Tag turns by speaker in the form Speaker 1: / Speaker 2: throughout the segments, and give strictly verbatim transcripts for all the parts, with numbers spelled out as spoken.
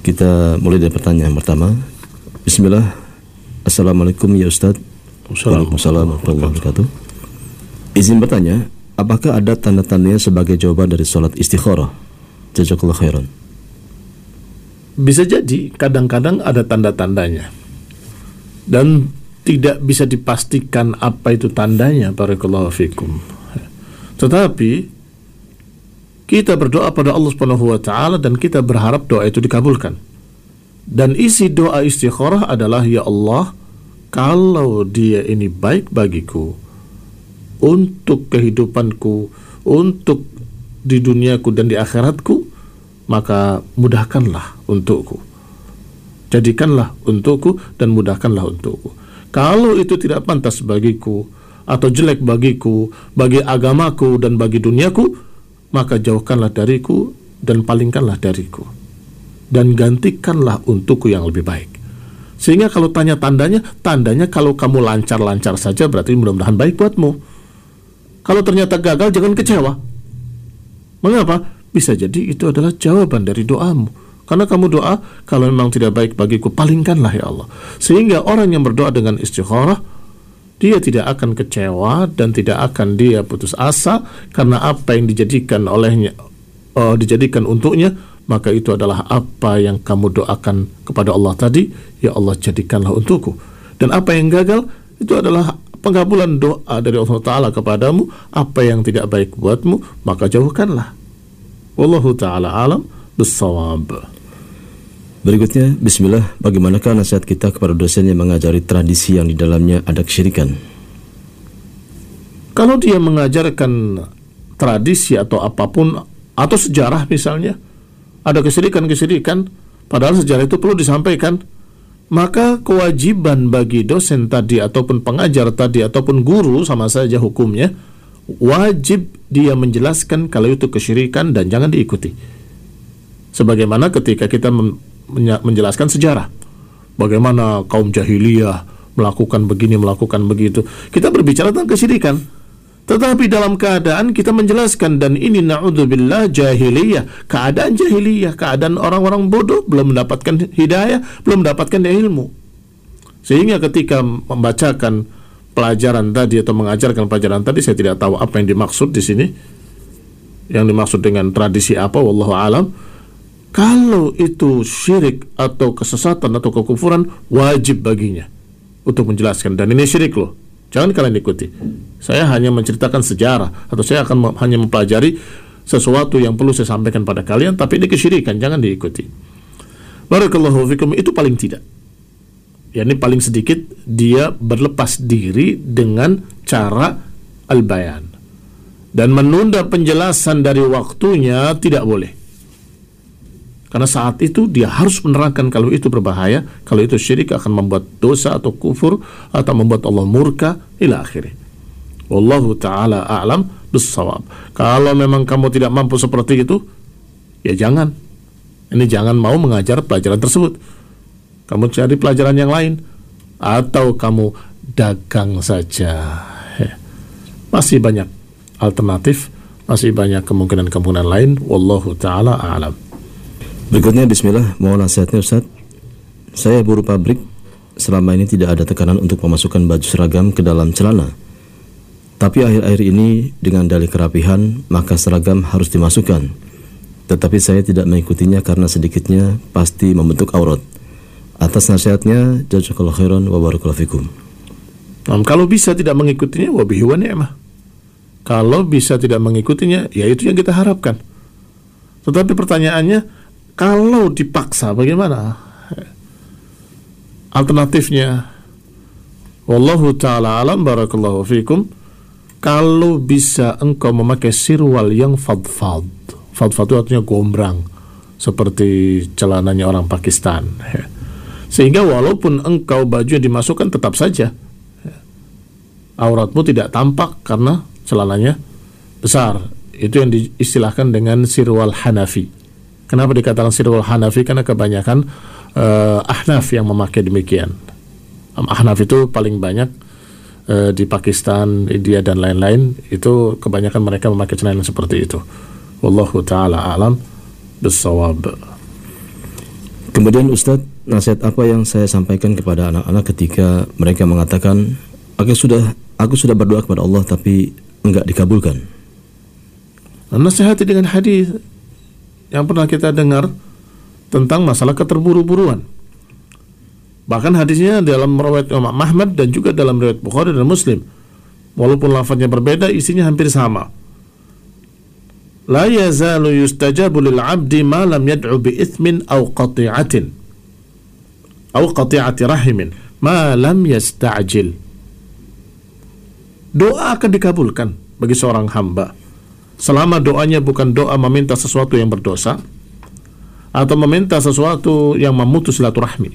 Speaker 1: Kita mulai dari pertanyaan pertama. Bismillah. Assalamualaikum ya Ustadz. Waalaikumsalam warahmatullahi wabarakatuh. Izin bertanya, apakah ada tanda-tandanya sebagai jawaban dari sholat istikharah? Jazakallahu khairan.
Speaker 2: Bisa jadi kadang-kadang ada tanda-tandanya dan tidak bisa dipastikan apa itu tandanya, barakallahu fikum. Tetapi kita berdoa pada Allah Subhanahu wa taala dan kita berharap doa itu dikabulkan. Dan isi doa istikharah adalah, ya Allah, kalau dia ini baik bagiku, untuk kehidupanku, untuk di duniaku dan di akhiratku, maka mudahkanlah untukku. Jadikanlah untukku dan mudahkanlah untukku. Kalau itu tidak pantas bagiku atau jelek bagiku, bagi agamaku dan bagi duniaku, maka jauhkanlah dariku dan palingkanlah dariku, dan gantikanlah untukku yang lebih baik. Sehingga kalau tanya tandanya, tandanya kalau kamu lancar-lancar saja berarti mudah-mudahan baik buatmu. Kalau ternyata gagal, jangan kecewa. Mengapa? Bisa jadi itu adalah jawaban dari doamu. Karena kamu doa, kalau memang tidak baik bagiku, palingkanlah ya Allah. Sehingga orang yang berdoa dengan istikharah, dia tidak akan kecewa dan tidak akan dia putus asa karena apa yang dijadikan olehnya, uh, dijadikan untuknya, maka itu adalah apa yang kamu doakan kepada Allah tadi, ya Allah jadikanlah untukku. Dan apa yang gagal, itu adalah pengabulan doa dari Allah Ta'ala kepadamu. Apa yang tidak baik buatmu, maka jauhkanlah. Wallahu ta'ala alam bissawab.
Speaker 1: Berikutnya, bismillah, bagaimanakah nasihat kita kepada dosen yang mengajari tradisi yang di dalamnya ada kesyirikan?
Speaker 2: Kalau dia mengajarkan tradisi atau apapun, atau sejarah misalnya, ada kesyirikan-kesyirikan, padahal sejarah itu perlu disampaikan, maka kewajiban bagi dosen tadi, ataupun pengajar tadi, ataupun guru, sama saja hukumnya, wajib dia menjelaskan kalau itu kesyirikan dan jangan diikuti. Sebagaimana ketika kita mem- menjelaskan sejarah, bagaimana kaum jahiliyah melakukan begini, melakukan begitu, kita berbicara tentang kesyirikan, tetapi dalam keadaan kita menjelaskan, dan ini na'udzubillah jahiliyah, keadaan jahiliyah, keadaan orang-orang bodoh, belum mendapatkan hidayah, belum mendapatkan ilmu. Sehingga ketika membacakan pelajaran tadi atau mengajarkan pelajaran tadi, saya tidak tahu apa yang dimaksud di sini, yang dimaksud dengan tradisi apa, wallahu alam. Kalau itu syirik atau kesesatan atau kekufuran, wajib baginya untuk menjelaskan, dan ini syirik loh, jangan kalian ikuti. Saya hanya menceritakan sejarah, atau saya akan me- hanya mempelajari sesuatu yang perlu saya sampaikan pada kalian, tapi ini kesyirikan, jangan diikuti. Barakallahu fikum. Itu paling tidak, ya, ini paling sedikit dia berlepas diri dengan cara al-bayan, dan menunda penjelasan dari waktunya tidak boleh. Karena saat itu dia harus menerangkan kalau itu berbahaya, kalau itu syirik, akan membuat dosa atau kufur, atau membuat Allah murka, ila akhirnya. Wallahu ta'ala a'lam bissawab. Kalau memang kamu tidak mampu seperti itu, ya jangan. Ini jangan mau mengajar pelajaran tersebut. Kamu cari pelajaran yang lain, atau kamu dagang saja. Masih banyak alternatif, masih banyak kemungkinan-kemungkinan lain. Wallahu ta'ala a'lam.
Speaker 1: Berikutnya, bismillah, mohon nasihatnya Ustaz. Saya buruh pabrik, selama ini tidak ada tekanan untuk memasukkan baju seragam ke dalam celana. Tapi akhir-akhir ini dengan dalih kerapihan, maka seragam harus dimasukkan. Tetapi saya tidak mengikutinya karena sedikitnya pasti membentuk aurat. Atas nasihatnya, jazakallahu khairan wa barakallahu fikum.
Speaker 2: Nah, kalau bisa tidak mengikutinya, wa bihi wa ni'mah. Kalau bisa tidak mengikutinya, ya itu yang kita harapkan. Tetapi pertanyaannya, kalau dipaksa bagaimana? Alternatifnya, wallahu ta'ala alam, barakallahu fikum. Kalau bisa engkau memakai sirwal yang fadfad. Fadfad itu artinya gombrang, seperti celananya orang Pakistan, sehingga walaupun engkau baju yang dimasukkan tetap saja auratmu tidak tampak karena celananya besar. Itu yang diistilahkan dengan sirwal Hanafi. Kenapa dikatakan sirwal Hanafi? Karena kebanyakan uh, Ahnaf yang memakai demikian. um, Ahnaf itu paling banyak uh, di Pakistan, India dan lain-lain. Itu kebanyakan mereka memakai celana seperti itu. Wallahu ta'ala alam bissawab.
Speaker 1: Kemudian Ustadz, nasihat apa yang saya sampaikan kepada anak-anak ketika mereka mengatakan, aku sudah aku sudah berdoa kepada Allah tapi enggak dikabulkan?
Speaker 2: Nasihati dengan hadis yang pernah kita dengar tentang masalah keterburu-buruan. Bahkan hadisnya dalam riwayat Imam Ahmad dan juga dalam riwayat Bukhari dan Muslim. Walaupun lafaznya berbeda, isinya hampir sama. La yazalu yustajabu lil 'abdi ma lam yad'u bi ithmin aw qati'atin aw qati'ati rahimin ma lam yasta'jil. Doa akan dikabulkan bagi seorang hamba selama doanya bukan doa meminta sesuatu yang berdosa atau meminta sesuatu yang memutus silaturahmi.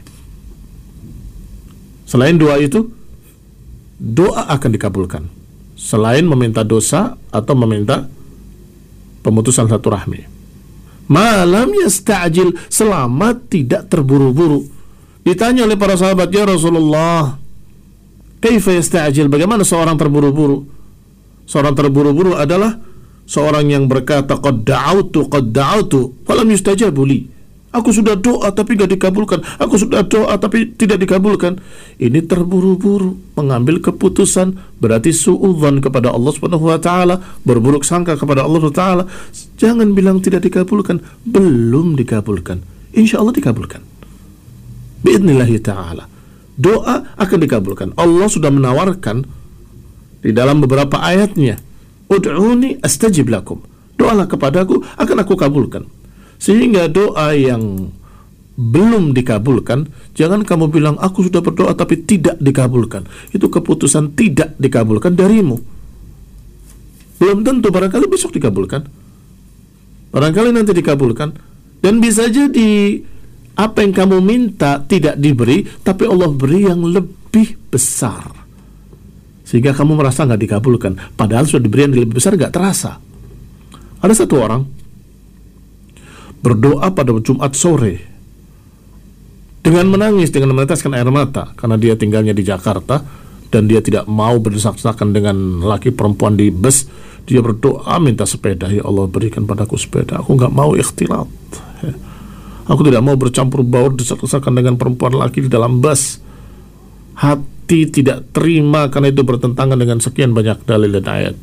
Speaker 2: Selain doa itu, doa akan dikabulkan selain meminta dosa atau meminta pemutusan silaturahmi. Malam yasta'jil, selama tidak terburu-buru. Ditanya oleh para sahabat, ya Rasulullah, kaifa yasta'jil, bagaimana seorang terburu-buru? Seorang terburu-buru adalah seorang yang berkata, qad da'autu qad da'autu falam yustajabu li. Aku sudah doa tapi tidak dikabulkan. Aku sudah doa tapi tidak dikabulkan. Ini terburu-buru mengambil keputusan, berarti suudzon kepada Allah Subhanahu wa taala, berburuk sangka kepada Allah Subhanahu wa taala. Jangan bilang tidak dikabulkan, belum dikabulkan. Insya Allah dikabulkan. Biidnillahi ta'ala. Doa akan dikabulkan. Allah sudah menawarkan di dalam beberapa ayatnya, ud'uni astajib lakum. Doalah kepadaku, akan aku kabulkan. Sehingga doa yang belum dikabulkan, jangan kamu bilang aku sudah berdoa tapi tidak dikabulkan. Itu keputusan tidak dikabulkan darimu. Belum tentu, barangkali besok dikabulkan, barangkali nanti dikabulkan. Dan bisa jadi apa yang kamu minta tidak diberi, tapi Allah beri yang lebih besar, sehingga kamu merasa nggak dikabulkan, padahal sudah diberi yang lebih besar, nggak terasa. Ada satu orang berdoa pada Jumat sore dengan menangis, dengan meneteskan air mata, karena dia tinggalnya di Jakarta dan dia tidak mau berdesak-desakan dengan laki perempuan di bus. Dia berdoa minta sepeda, ya Allah berikan padaku sepeda, aku nggak mau ikhtilat, aku tidak mau bercampur baur desak-desakan dengan perempuan laki di dalam bus. Hati tidak terima karena itu bertentangan dengan sekian banyak dalil dan ayat.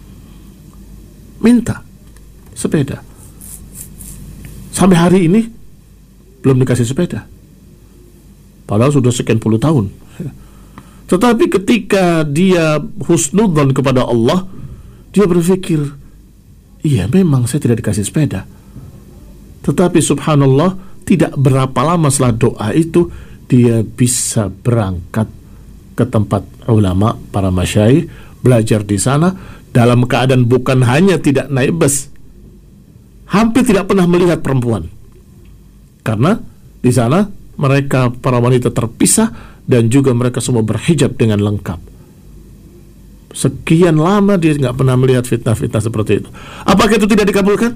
Speaker 2: Minta sepeda. Sampai hari ini belum dikasih sepeda, padahal sudah sekian puluh tahun. Tetapi ketika dia husnudzon kepada Allah, dia berpikir, iya memang saya tidak dikasih sepeda. Tetapi subhanallah, tidak berapa lama setelah doa itu, dia bisa berangkat ke tempat ulama, para masyayikh, belajar di sana dalam keadaan bukan hanya tidak naik bus, hampir tidak pernah melihat perempuan, karena di sana mereka para wanita terpisah dan juga mereka semua berhijab dengan lengkap. Sekian lama dia nggak pernah melihat fitnah-fitnah seperti itu. Apakah itu tidak dikabulkan?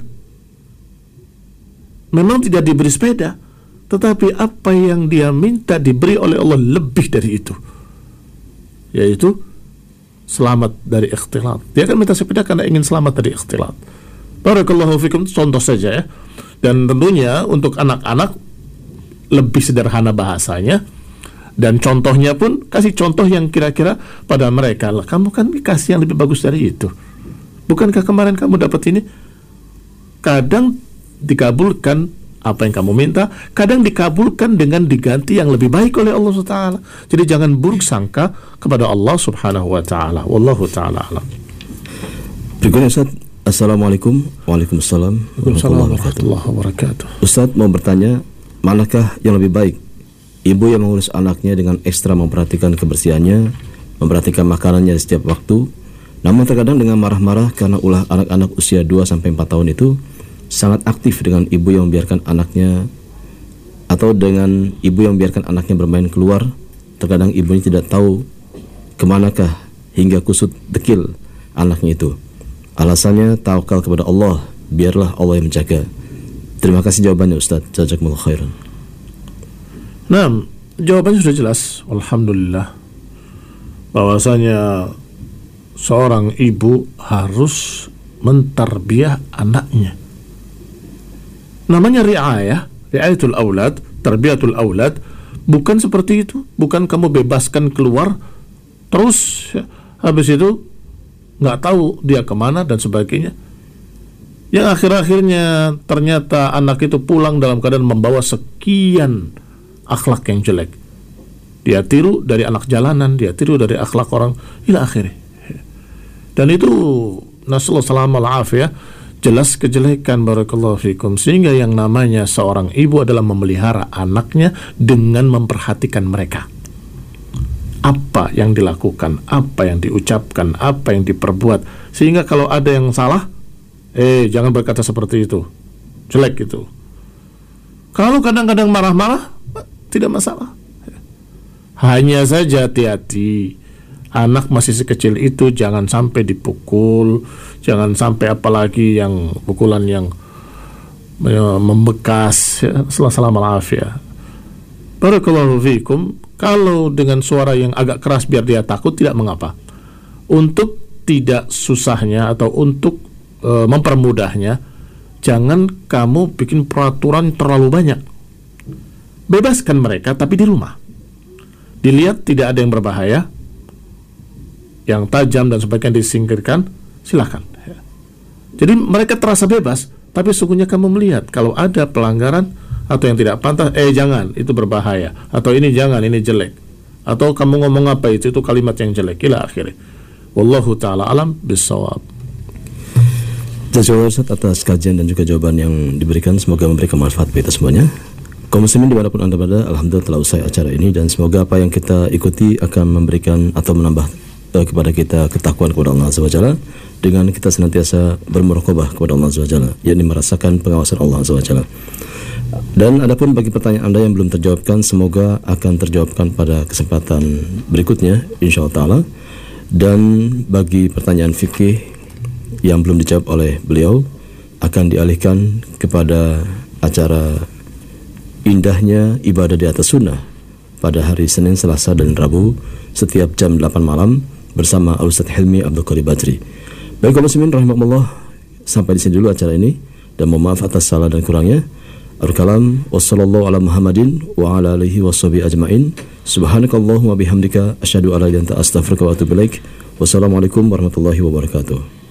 Speaker 2: Memang tidak diberi sepeda, tetapi apa yang dia minta diberi oleh Allah lebih dari itu, yaitu selamat dari ikhtilat. Dia akan minta sepeda karena ingin selamat dari ikhtilat. Barakallahu fikum, contoh saja ya. Dan tentunya untuk anak-anak lebih sederhana bahasanya, dan contohnya pun kasih contoh yang kira-kira pada mereka, lah kamu kan kasih yang lebih bagus dari itu, bukankah kemarin kamu dapat ini? Kadang dikabulkan apa yang kamu minta, kadang dikabulkan dengan diganti yang lebih baik oleh Allah subhanahu wa taala. Jadi jangan buruk sangka kepada Allah subhanahu wa taala. Wallahu taala alam.
Speaker 1: Berikutnya Ustaz, Assalamualaikum. Waalaikumsalam
Speaker 2: warahmatullahi wabarakatuh.
Speaker 1: Ustaz mau bertanya, manakah yang lebih baik? Ibu yang mengurus anaknya dengan ekstra memperhatikan kebersihannya, memperhatikan makanannya setiap waktu, namun terkadang dengan marah-marah karena ulah anak-anak usia dua sampai empat tahun itu sangat aktif dengan ibu yang membiarkan anaknya, atau dengan ibu yang membiarkan anaknya bermain keluar. Terkadang ibunya tidak tahu kemanakah hingga kusut dekil anaknya itu. Alasannya tawakal kepada Allah, biarlah Allah yang menjaga. Terima kasih jawabannya Ustaz. Jazakumullah khairan.
Speaker 2: Nah, jawabannya sudah jelas, alhamdulillah, bahwasanya seorang ibu harus mentarbiyah anaknya. Namanya riayah, riayatul aulad, tarbiyatul aulad bukan seperti itu, bukan kamu bebaskan keluar terus ya, habis itu nggak tahu dia kemana dan sebagainya. Yang akhir-akhirnya ternyata anak itu pulang dalam keadaan membawa sekian akhlak yang jelek. Dia tiru dari anak jalanan, dia tiru dari akhlak orang ila akhirnya. Dan itu nasallahu salamah al-afiyah, jelas kejelekan barakallahu fikum. Sehingga yang namanya seorang ibu adalah memelihara anaknya dengan memperhatikan mereka. Apa yang dilakukan, apa yang diucapkan, apa yang diperbuat. Sehingga kalau ada yang salah, eh jangan berkata seperti itu, jelek itu. Kalau kadang-kadang marah-marah, tidak masalah. Hanya saja hati-hati, anak masih sekecil itu jangan sampai dipukul, jangan sampai apalagi yang pukulan yang membekas ya, selama afia. Barakallahu fikum. Kalau dengan suara yang agak keras biar dia takut tidak mengapa. Untuk tidak susahnya atau untuk e, mempermudahnya, jangan kamu bikin peraturan terlalu banyak. Bebaskan mereka tapi di rumah. Dilihat tidak ada yang berbahaya, yang tajam dan sebagainya disingkirkan, silakan. Jadi mereka terasa bebas, tapi sesungguhnya kamu melihat kalau ada pelanggaran atau yang tidak pantas, eh jangan, itu berbahaya, atau ini jangan, ini jelek, atau kamu ngomong apa itu, itu kalimat yang jelek, ila akhirnya. Wallahu ta'ala alam bisawab.
Speaker 1: Terima kasih atas kajian dan juga jawaban yang diberikan, semoga memberikan manfaat bagi kita semuanya. Kaum muslimin dimanapun Anda berada, alhamdulillah telah usai acara ini, dan semoga apa yang kita ikuti akan memberikan atau menambah uh, kepada kita ketakwaan kepada Allah Azza wa Jalla, dengan kita senantiasa bermuraqabah kepada Allah Azza wa Jalla, yakni merasakan pengawasan Allah Azza wa Jalla. Dan adapun bagi pertanyaan Anda yang belum terjawabkan, semoga akan terjawabkan pada kesempatan berikutnya insyaallah taala. Dan bagi pertanyaan fikih yang belum dijawab oleh beliau, akan dialihkan kepada acara indahnya ibadah di atas sunnah pada hari Senin, Selasa, dan Rabu setiap jam delapan malam bersama Al-Ustaz Hilmi Abdul Qadir Badri. Baik kaum muslimin rahimakumullah, sampai di sini dulu acara ini, dan mohon maaf atas salah dan kurangnya. Al-kalam wassallallahu ala Muhammadin wa ala alihi washabihi ajmain. Subhanakallahumma bihamdika asyhadu an la ilaha illa anta astaghfiruka wa atubu ilaik. Wassalamualaikum warahmatullahi wabarakatuh.